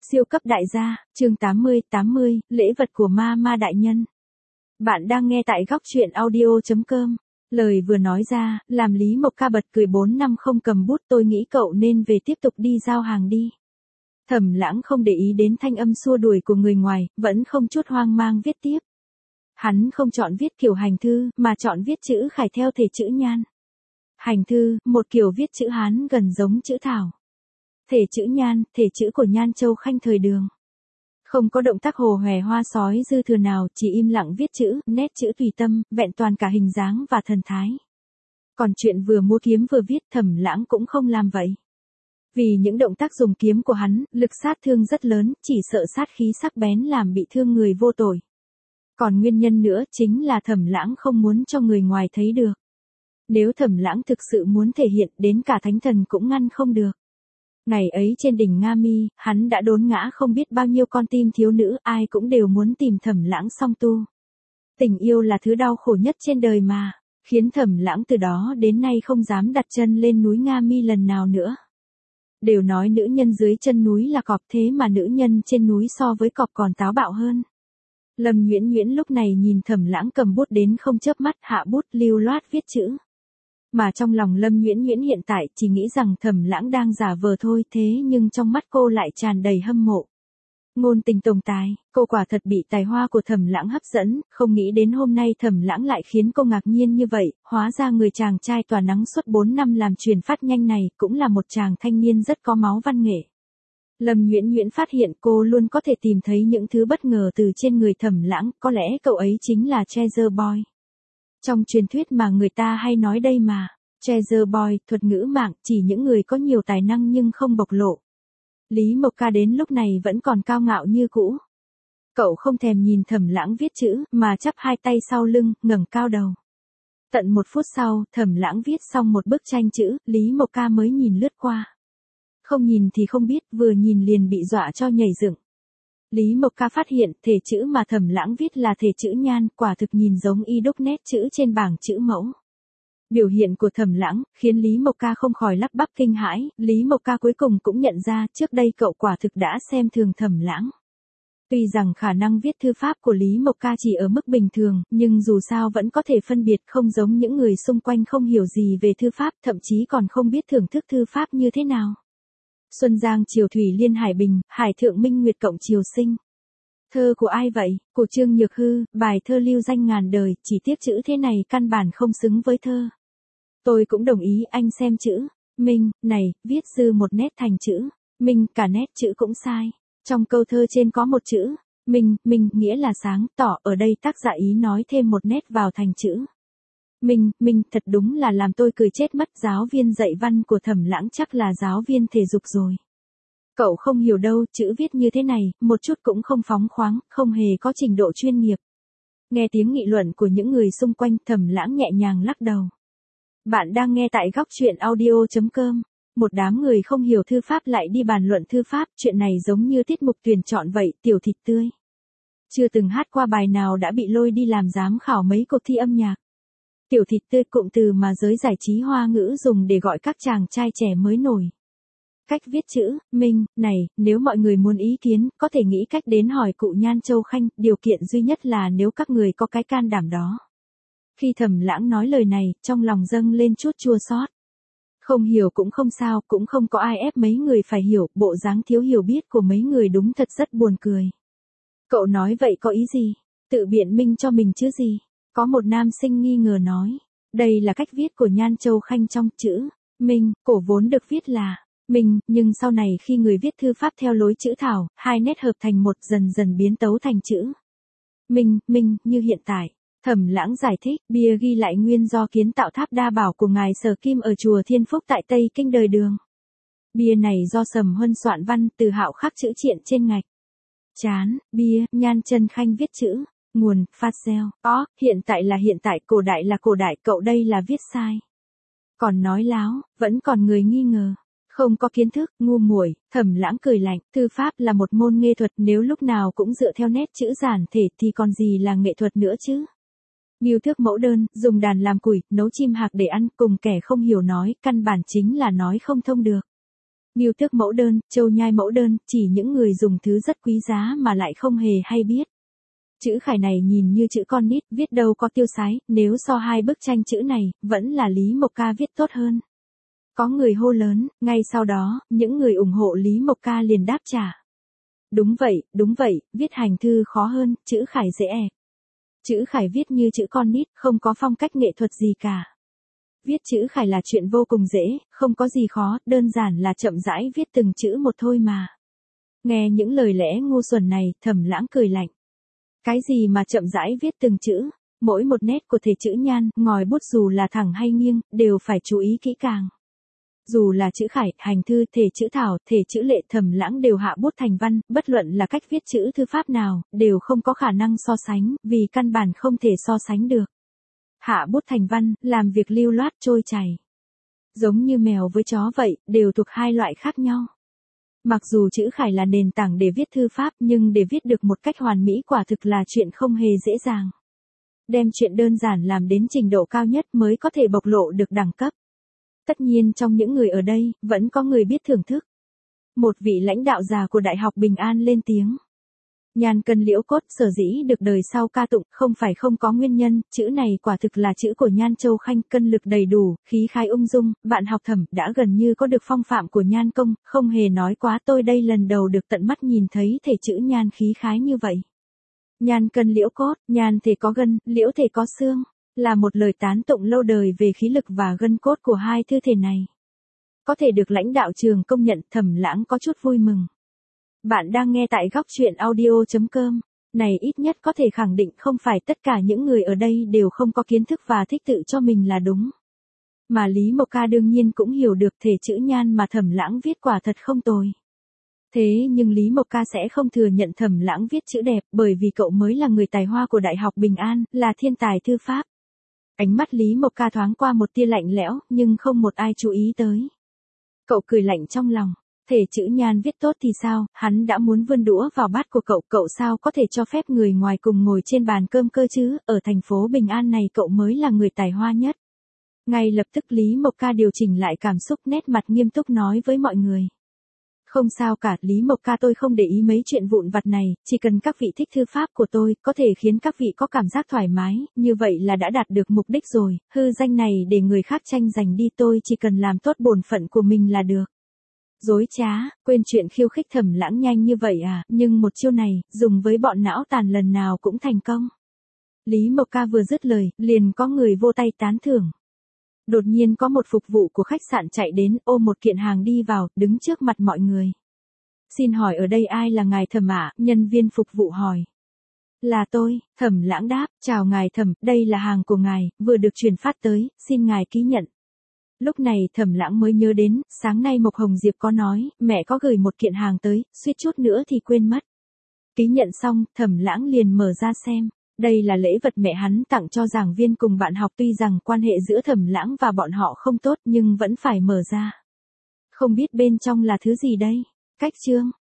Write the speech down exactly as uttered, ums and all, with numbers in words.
Siêu cấp đại gia, chương tám mươi, tám mươi, lễ vật của ma ma đại nhân. Bạn đang nghe tại góc truyện audio chấm com. Lời vừa nói ra, làm Lý Mộc Ca bật cười bốn năm không cầm bút, tôi nghĩ cậu nên về tiếp tục đi giao hàng đi. Thẩm Lãng không để ý đến thanh âm xua đuổi của người ngoài, vẫn không chút hoang mang viết tiếp. Hắn không chọn viết kiểu hành thư, mà chọn viết chữ khải theo thể chữ Nhan. Hành thư, một kiểu viết chữ Hán gần giống chữ Thảo. Thể chữ Nhan, thể chữ của Nhan Châu Khanh thời Đường. Không có động tác hồ hòe hoa sói dư thừa nào, chỉ im lặng viết chữ, nét chữ tùy tâm, vẹn toàn cả hình dáng và thần thái. Còn chuyện vừa múa kiếm vừa viết, Thẩm Lãng cũng không làm vậy. Vì những động tác dùng kiếm của hắn, lực sát thương rất lớn, chỉ sợ sát khí sắc bén làm bị thương người vô tội. Còn nguyên nhân nữa chính là Thẩm Lãng không muốn cho người ngoài thấy được. Nếu Thẩm Lãng thực sự muốn thể hiện, đến cả thánh thần cũng ngăn không được. Ngày ấy trên đỉnh Nga Mi, hắn đã đốn ngã không biết bao nhiêu con tim thiếu nữ, ai cũng đều muốn tìm Thẩm Lãng song tu. Tình yêu là thứ đau khổ nhất trên đời mà, khiến Thẩm Lãng từ đó đến nay không dám đặt chân lên núi Nga Mi lần nào nữa. Đều nói nữ nhân dưới chân núi là cọp, thế mà nữ nhân trên núi so với cọp còn táo bạo hơn. Lâm Nhuyễn Nhuyễn lúc này nhìn Thẩm Lãng cầm bút đến không chớp mắt, hạ bút lưu loát viết chữ. Mà trong lòng Lâm Nhuyễn Nhuyễn hiện tại chỉ nghĩ rằng Thẩm Lãng đang giả vờ thôi, thế nhưng trong mắt cô lại tràn đầy hâm mộ. Ngôn tình tổng tài, cô quả thật bị tài hoa của Thẩm Lãng hấp dẫn, không nghĩ đến hôm nay Thẩm Lãng lại khiến cô ngạc nhiên như vậy, hóa ra người chàng trai tỏa nắng suốt bốn năm làm truyền phát nhanh này cũng là một chàng thanh niên rất có máu văn nghệ. Lâm Nhuyễn Nhuyễn phát hiện cô luôn có thể tìm thấy những thứ bất ngờ từ trên người Thẩm Lãng, có lẽ cậu ấy chính là Treasure Boy. Trong truyền thuyết mà người ta hay nói đây mà, Treasure Boy, thuật ngữ mạng, chỉ những người có nhiều tài năng nhưng không bộc lộ. Lý Mộc Ca đến lúc này vẫn còn cao ngạo như cũ. Cậu không thèm nhìn Thẩm Lãng viết chữ, mà chắp hai tay sau lưng, ngẩng cao đầu. Tận một phút sau, Thẩm Lãng viết xong một bức tranh chữ, Lý Mộc Ca mới nhìn lướt qua. Không nhìn thì không biết, vừa nhìn liền bị dọa cho nhảy dựng. Lý Mộc Ca phát hiện, thể chữ mà Thẩm Lãng viết là thể chữ Nhan, quả thực nhìn giống y đúc nét chữ trên bảng chữ mẫu. Biểu hiện của Thẩm Lãng khiến Lý Mộc Ca không khỏi lắp bắp kinh hãi, Lý Mộc Ca cuối cùng cũng nhận ra, trước đây cậu quả thực đã xem thường Thẩm Lãng. Tuy rằng khả năng viết thư pháp của Lý Mộc Ca chỉ ở mức bình thường, nhưng dù sao vẫn có thể phân biệt, không giống những người xung quanh không hiểu gì về thư pháp, thậm chí còn không biết thưởng thức thư pháp như thế nào. Xuân Giang Triều Thủy Liên Hải Bình, Hải Thượng Minh Nguyệt Cộng Triều Sinh. Thơ của ai vậy? Của Trương Nhược Hư, bài thơ lưu danh ngàn đời, chỉ tiếc chữ thế này căn bản không xứng với thơ. Tôi cũng đồng ý, anh xem chữ. Minh, này, viết dư một nét thành chữ. Minh, cả nét chữ cũng sai. Trong câu thơ trên có một chữ. Minh, Minh, nghĩa là sáng, tỏ, ở đây tác giả ý nói thêm một nét vào thành chữ. Minh, Minh, thật đúng là làm tôi cười chết mất, giáo viên dạy văn của Thẩm Lãng chắc là giáo viên thể dục rồi. Cậu không hiểu đâu, chữ viết như thế này, một chút cũng không phóng khoáng, không hề có trình độ chuyên nghiệp. Nghe tiếng nghị luận của những người xung quanh, Thẩm Lãng nhẹ nhàng lắc đầu. Bạn đang nghe tại góc truyện audio chấm com. Một đám người không hiểu thư pháp lại đi bàn luận thư pháp, chuyện này giống như tiết mục tuyển chọn vậy, tiểu thịt tươi. Chưa từng hát qua bài nào đã bị lôi đi làm giám khảo mấy cuộc thi âm nhạc. Tiểu thịt tươi, cụm từ mà giới giải trí hoa ngữ dùng để gọi các chàng trai trẻ mới nổi. Cách viết chữ, Minh, này, nếu mọi người muốn ý kiến, có thể nghĩ cách đến hỏi cụ Nhan Châu Khanh, điều kiện duy nhất là nếu các người có cái can đảm đó. Khi Thẩm Lãng nói lời này, trong lòng dâng lên chút chua xót. Không hiểu cũng không sao, cũng không có ai ép mấy người phải hiểu, bộ dáng thiếu hiểu biết của mấy người đúng thật rất buồn cười. Cậu nói vậy có ý gì? Tự biện minh cho mình chứ gì? Có một nam sinh nghi ngờ nói, đây là cách viết của Nhan Châu Khanh trong chữ Minh, cổ vốn được viết là Minh, nhưng sau này khi người viết thư pháp theo lối chữ Thảo, hai nét hợp thành một, dần dần biến tấu thành chữ Minh, Minh, như hiện tại. Thẩm Lãng giải thích, bia ghi lại nguyên do kiến tạo tháp đa bảo của ngài Sở Kim ở chùa Thiên Phúc tại Tây Kinh đời Đường. Bia này do Sầm Huân soạn văn, Từ Hạo khắc chữ triện trên ngạch. Chán, bia, Nhan Chân Khanh viết chữ. Nguồn, phát gieo. Ó, hiện tại là hiện tại, cổ đại là cổ đại, cậu đây là viết sai. Còn nói láo, vẫn còn người nghi ngờ. Không có kiến thức, ngu muội. Thẩm Lãng cười lạnh, thư pháp là một môn nghệ thuật, nếu lúc nào cũng dựa theo nét chữ giản thể thì còn gì là nghệ thuật nữa chứ. Điêu thước mẫu đơn, dùng đàn làm củi, nấu chim hạc để ăn, cùng kẻ không hiểu nói, căn bản chính là nói không thông được. Ngưu tước mẫu đơn, châu nhai mẫu đơn, chỉ những người dùng thứ rất quý giá mà lại không hề hay biết. Chữ khải này nhìn như chữ con nít, viết đâu có tiêu sái, nếu so hai bức tranh chữ này, vẫn là Lý Mộc Ca viết tốt hơn. Có người hô lớn, ngay sau đó, những người ủng hộ Lý Mộc Ca liền đáp trả. Đúng vậy, đúng vậy, viết hành thư khó hơn, chữ khải dễ ẹ. Chữ khải viết như chữ con nít, không có phong cách nghệ thuật gì cả. Viết chữ khải là chuyện vô cùng dễ, không có gì khó, đơn giản là chậm rãi viết từng chữ một thôi mà. Nghe những lời lẽ ngu xuẩn này, Thẩm Lãng cười lạnh. Cái gì mà chậm rãi viết từng chữ, mỗi một nét của thể chữ nhan, ngòi bút dù là thẳng hay nghiêng, đều phải chú ý kỹ càng. Dù là chữ khải, hành thư, thể chữ thảo, thể chữ lệ, Thẩm Lãng đều hạ bút thành văn, bất luận là cách viết chữ thư pháp nào, đều không có khả năng so sánh, vì căn bản không thể so sánh được. Hạ bút thành văn, làm việc lưu loát trôi chảy. Giống như mèo với chó vậy, đều thuộc hai loại khác nhau. Mặc dù chữ khải là nền tảng để viết thư pháp, nhưng để viết được một cách hoàn mỹ quả thực là chuyện không hề dễ dàng. Đem chuyện đơn giản làm đến trình độ cao nhất mới có thể bộc lộ được đẳng cấp. Tất nhiên trong những người ở đây, vẫn có người biết thưởng thức. Một vị lãnh đạo già của Đại học Bình An lên tiếng. Nhan cân liễu cốt sở dĩ được đời sau ca tụng, không phải không có nguyên nhân, chữ này quả thực là chữ của Nhan Châu Khanh, cân lực đầy đủ, khí khái ung dung, bạn học Thẩm đã gần như có được phong phạm của Nhan công, không hề nói quá, tôi đây lần đầu được tận mắt nhìn thấy thể chữ Nhan khí khái như vậy. Nhan cân liễu cốt, Nhan thể có gân, liễu thể có xương, là một lời tán tụng lâu đời về khí lực và gân cốt của hai thư thể này. Có thể được lãnh đạo trường công nhận, Thẩm Lãng có chút vui mừng. Bạn đang nghe tại góc truyện audio chấm com. Này ít nhất có thể khẳng định không phải tất cả những người ở đây đều không có kiến thức và thích tự cho mình là đúng. Mà Lý Mộc Ca đương nhiên cũng hiểu được thể chữ Nhan mà Thẩm Lãng viết quả thật không tồi. Thế nhưng Lý Mộc Ca sẽ không thừa nhận Thẩm Lãng viết chữ đẹp, bởi vì cậu mới là người tài hoa của Đại học Bình An, là thiên tài thư pháp. Ánh mắt Lý Mộc Ca thoáng qua một tia lạnh lẽo, nhưng không một ai chú ý tới. Cậu cười lạnh trong lòng. Thể chữ Nhan viết tốt thì sao, hắn đã muốn vươn đũa vào bát của cậu, cậu sao có thể cho phép người ngoài cùng ngồi trên bàn cơm cơ chứ, ở thành phố Bình An này cậu mới là người tài hoa nhất. Ngay lập tức Lý Mộc Ca điều chỉnh lại cảm xúc, nét mặt nghiêm túc nói với mọi người. Không sao cả, Lý Mộc Ca tôi không để ý mấy chuyện vụn vặt này, chỉ cần các vị thích thư pháp của tôi, có thể khiến các vị có cảm giác thoải mái, như vậy là đã đạt được mục đích rồi, hư danh này để người khác tranh giành đi, tôi chỉ cần làm tốt bổn phận của mình là được. Dối trá, quên chuyện khiêu khích Thẩm Lãng nhanh như vậy à, nhưng một chiêu này, dùng với bọn não tàn lần nào cũng thành công. Lý Mộc Ca vừa dứt lời, liền có người vô tay tán thưởng. Đột nhiên có một phục vụ của khách sạn chạy đến, ôm một kiện hàng đi vào, đứng trước mặt mọi người. Xin hỏi ở đây ai là ngài Thẩm ạ? Nhân viên phục vụ hỏi. Là tôi, Thẩm Lãng đáp, chào ngài Thẩm, đây là hàng của ngài, vừa được chuyển phát tới, xin ngài ký nhận. Lúc này Thẩm Lãng mới nhớ đến, sáng nay Mộc Hồng Diệp có nói, mẹ có gửi một kiện hàng tới, suýt chút nữa thì quên mất. Ký nhận xong, Thẩm Lãng liền mở ra xem. Đây là lễ vật mẹ hắn tặng cho giảng viên cùng bạn học, tuy rằng quan hệ giữa Thẩm Lãng và bọn họ không tốt nhưng vẫn phải mở ra. Không biết bên trong là thứ gì đây? Cách chương,